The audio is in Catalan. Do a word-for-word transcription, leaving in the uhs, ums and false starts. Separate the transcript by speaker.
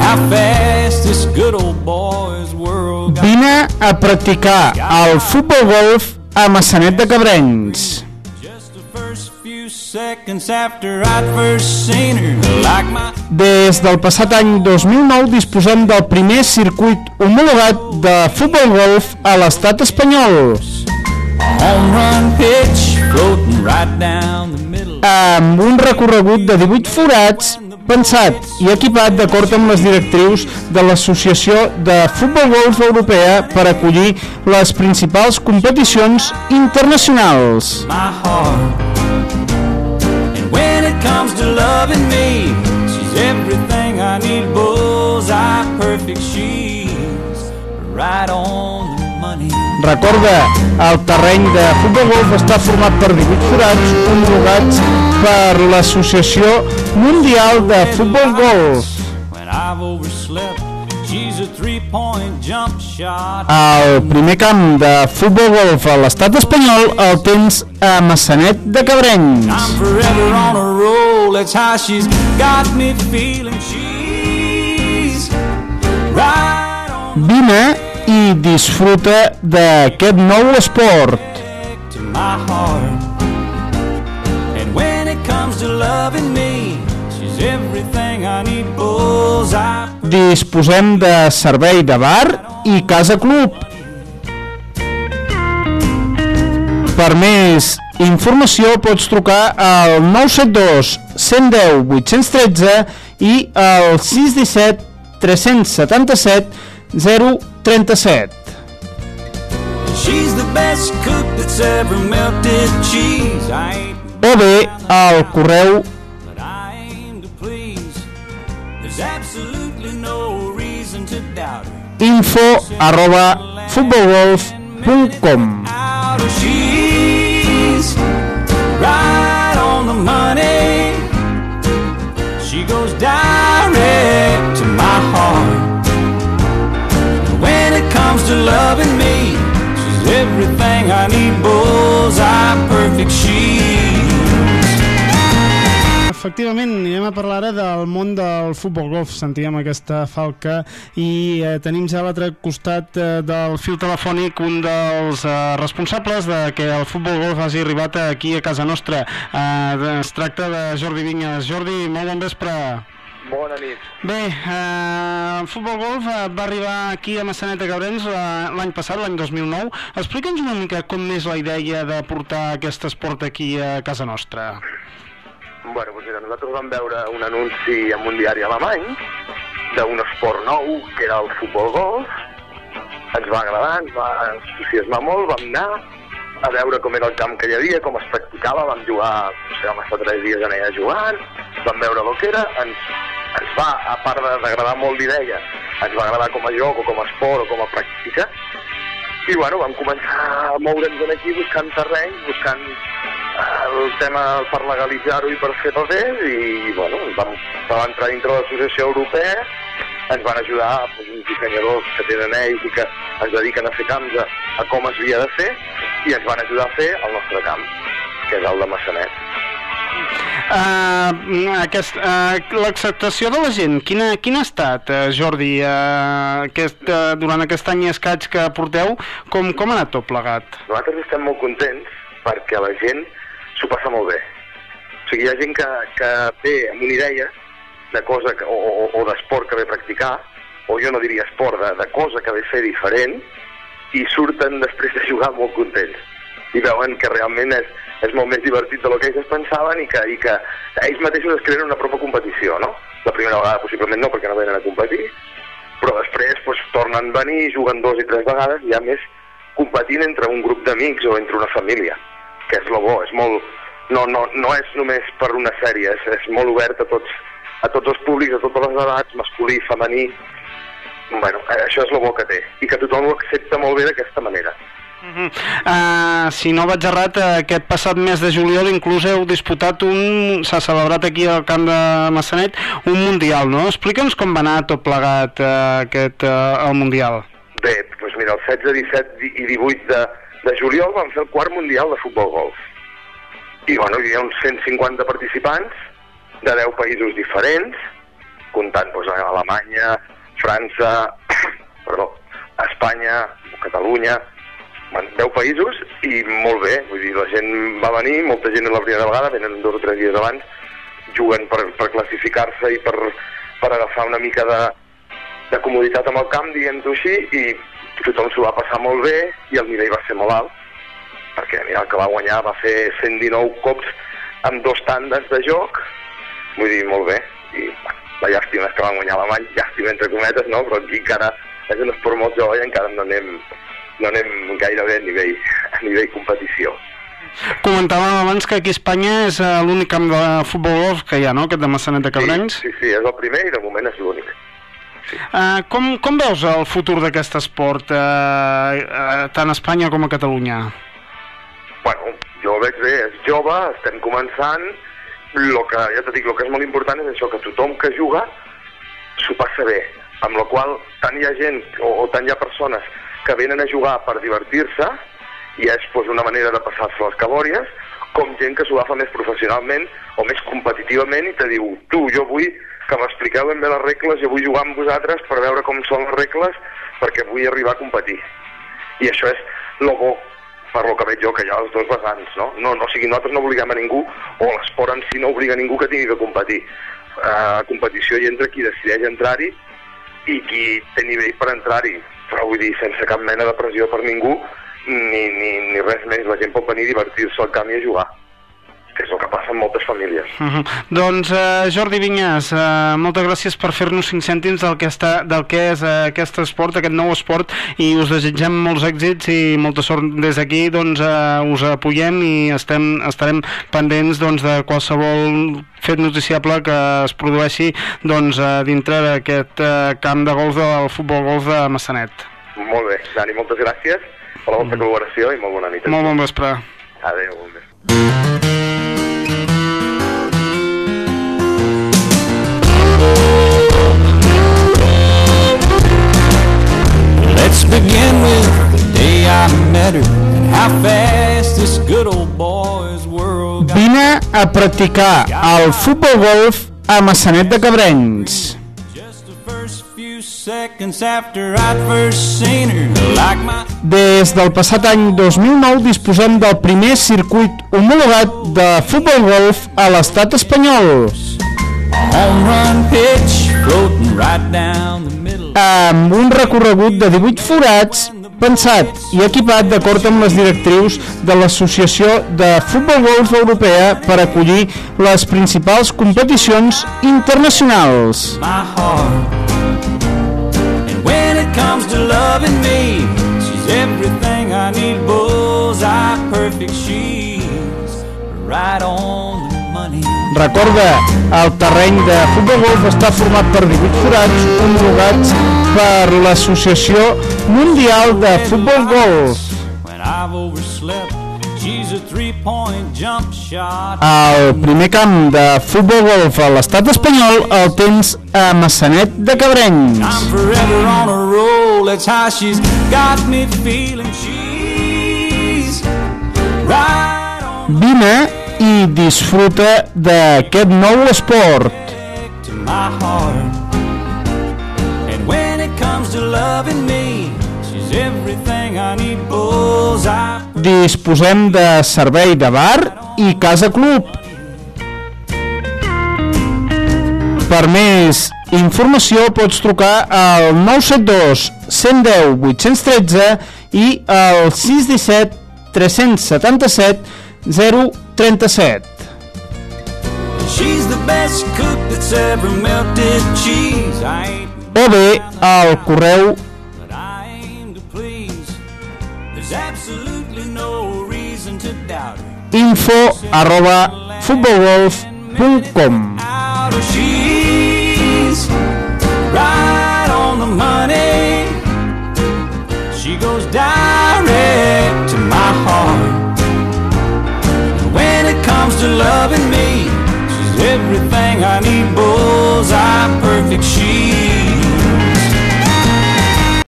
Speaker 1: Vine a practicar el futbol golf a Maçanet de Cabrenys. Des del passat any dos mil nou disposem del primer circuit homologat de futbol golf a l'estat espanyol, amb un recorregut de divuit forats pensat i equipat d'acord amb les directrius de l'Associació de Futbol Golf Europea per acollir les principals competicions internacionals. Comes to loving me, she's everything I need, bullseye perfect, she's right on the money. Recorda, el terreny de futbol golf està format per divuit forats homologats per l'Associació Mundial de Futbol Golf. El primer camp de futbol golf a l'estat espanyol el tens a Maçanet de Cabrenys. Vine i disfruta d'aquest nou esport. Disposem de servei de bar i casa club. Per més informació pots trucar al nou set dos, cent deu, vuit cents tretze i al sis un set, tres set set, zero tres set. O bé al correu info arroba futbolgolf punt com. Efectivament, anirem a parlar ara del món del futbol golf. Sentíem aquesta falca i eh, tenim ja a l'altre costat eh, del fil telefònic un dels eh, responsables de que el futbol golf hagi arribat aquí a casa nostra. Eh, es tracta de Jordi Vinyes. Jordi, molt bon vespre.
Speaker 2: Bona nit.
Speaker 1: Bé, eh, el futbol golf va arribar aquí a Maçanet de Cabrenys l'any passat, l'any dos mil nou. Explica'ns una mica com és la idea de portar aquest esport aquí a casa nostra.
Speaker 2: Bueno, doncs mira, nosaltres vam veure un anunci en un diari alemany d'un esport nou, que era el futbol golf. Ens va agradar, ens va entusiasmar molt, vam anar a veure com era el camp que hi havia, com es practicava, vam jugar, no sé, vam estar tres dies allà jugant, vam veure el que era, ens, ens va, a part d'agradar molt l'idea, ens va agradar com a joc o com a esport o com a pràctica, i bueno, vam començar a moure'ns aquí buscant terreny, buscant el tema per legalitzar-ho i per fer papers, i bueno, vam, vam entrar dintre de l'Associació Europea, ens van ajudar doncs, uns dissenyadors que tenen ells i que es dediquen a fer camps a, a com es havia de fer, i ens van ajudar a fer el nostre camp, que és el de Maçanet.
Speaker 1: Uh, aquest, uh, l'acceptació de la gent, quina, quina ha estat, uh, Jordi, uh, aquest, uh, durant aquest any i escaig que porteu, com, com ha anat tot plegat?
Speaker 2: Nosaltres estem molt contents perquè la gent s'ho passa molt bé. O sigui, hi ha gent que, que ve amb una idea de cosa que, o, o, o d'esport que ve practicar, o jo no diria esport, de, de cosa que ve fer diferent, i surten després de jugar molt contents. I veuen que realment és, és molt més divertit del que ells es pensaven i que, i que ells mateixos es creen una pròpia competició, no? La primera vegada possiblement no, perquè no venen a competir, però després doncs, tornen a venir, juguen dos i tres vegades, i ja més competint entre un grup d'amics o entre una família, que és lo bo, és molt... No, no, no és només per una sèrie, és, és molt obert a tots, a tots els públics, a totes les edats, masculí, femení. Bueno, això és lo bo que té, i que tothom ho accepta molt bé d'aquesta manera.
Speaker 1: Uh-huh. Uh, si no vaig errat, aquest passat mes de juliol inclús heu disputat un, s'ha celebrat aquí al camp de Maçanet, un mundial, no? Explica'ns com va anar tot plegat uh, aquest, uh, el mundial.
Speaker 2: Bé, doncs mira, el setze, disset i divuit de, de juliol vam fer el quart mundial de futbol golf. I bueno, hi havia uns cent cinquanta participants de deu països diferents, comptant doncs, Alemanya, França, perdó, Espanya, Catalunya, deu països, i molt bé, vull dir, la gent va venir, molta gent la primera vegada, venen dos o tres dies abans, juguen per, per classificar-se i per, per agafar una mica de, de comoditat amb el camp, diguem-ho així, i tothom s'ho va passar molt bé i el nivell va ser molt alt, perquè mira, el que va guanyar va fer cent dinou cops amb dos tandes de joc, vull dir, molt bé, i bueno, la llàstima és que van guanyar Alemany, llàstima entre cometes, no? Però aquí encara és un esport molt jove i encara no anem, no anem gairebé a nivell, a nivell competició.
Speaker 3: Comentàvem abans que aquí a Espanya és l'únic camp de futbol golf que hi ha, no?, aquest de Maçanet de Cabrenys.
Speaker 2: Sí, sí, sí, és el primer i de moment és l'únic. Sí.
Speaker 3: Uh, com, com veus el futur d'aquest esport, uh, uh, tant a Espanya com a Catalunya?
Speaker 2: Bueno, jo ho veig bé, és jove, estem començant, lo que, ja t'ho dic, el que és molt important és això, que tothom que juga s'ho passa bé, amb la qual tant hi ha gent o, o tant hi ha persones que venen a jugar per divertir-se, i és pues, una manera de passar-se les cabòries, com gent que s'ho agafa més professionalment o més competitivament i te diu, tu, jo vull que m'expliqueu ben bé les regles, jo vull jugar amb vosaltres per veure com són les regles perquè vull arribar a competir. I això és el bo, per lo que veig jo, que hi ha els dos vessants, no? No, no o sigui, nosaltres no obliguem a ningú, o l'esport en si no obliga a ningú que tingui que competir. A competició hi entra qui decideix entrar-hi i qui té nivell per entrar-hi, però vull dir, sense cap mena de pressió per ningú, ni, ni, ni res més. La gent pot venir a divertir-se al camp i a jugar, que és el que passa en moltes famílies.
Speaker 3: Uh-huh. Doncs uh, Jordi Vinyes, uh, moltes gràcies per fer-nos cinc cèntims del que, està, del que és uh, aquest esport, aquest nou esport, i us desitgem molts èxits i molta sort des d'aquí. Doncs uh, us apoyem i estem, estarem pendents doncs, de qualsevol fet noticiable que es produeixi doncs, uh, dintre d'aquest uh, camp de golf del futbol golf de Maçanet.
Speaker 2: Molt bé, Dani, moltes gràcies per la vostra mm. col·laboració i molt bona nit.
Speaker 3: Molt bon vespre.
Speaker 2: Adéu, bon vespre.
Speaker 1: Let's begin with the day I met her and how fast this good old boy's world got.
Speaker 3: Vine a practicar el futbol golf a Maçanet de Cabrenys. Des del passat any dos mil nou disposem del primer circuit homologat de futbol golf a l'estat espanyol, amb un recorregut de divuit forats pensat i equipat d'acord amb les directrius de l'Associació de Futbol Golf Europea per acollir les principals competicions internacionals.
Speaker 1: Comes to loving me, she's everything I need, bullseye perfect, she's right on the money.
Speaker 3: Recorda, el terreny de futbol golf està format per divuit forats homologats per l'Associació Mundial de Futbol Golf.
Speaker 1: When I've overslept, she's a three-point jump shot.
Speaker 3: El primer camp de futbol golf a l'estat espanyol el tens a Maçanet de Cabrenys.
Speaker 1: I'm forever on a roll, that's how she's got me feeling, she's right on.
Speaker 3: Vine i disfruta d'aquest nou esport.
Speaker 1: To my heart. And when it comes to loving me, she's everything I need, bullseye.
Speaker 3: Disposem de servei de bar i casa club. Per més informació pots trucar al nou set dos, cent deu, vuit cents tretze i al sis un set, tres set set, zero tres set.
Speaker 1: She's the best cook that's ever melted cheese. I ain't
Speaker 3: O bé al correu
Speaker 1: but I aim to please. There's absolutely no reason to doubt her.
Speaker 3: info arroba futbolgolf punt com.
Speaker 1: She's right on the money. She goes direct to my heart. When it comes to loving me, she's everything I need, bullseye perfect. She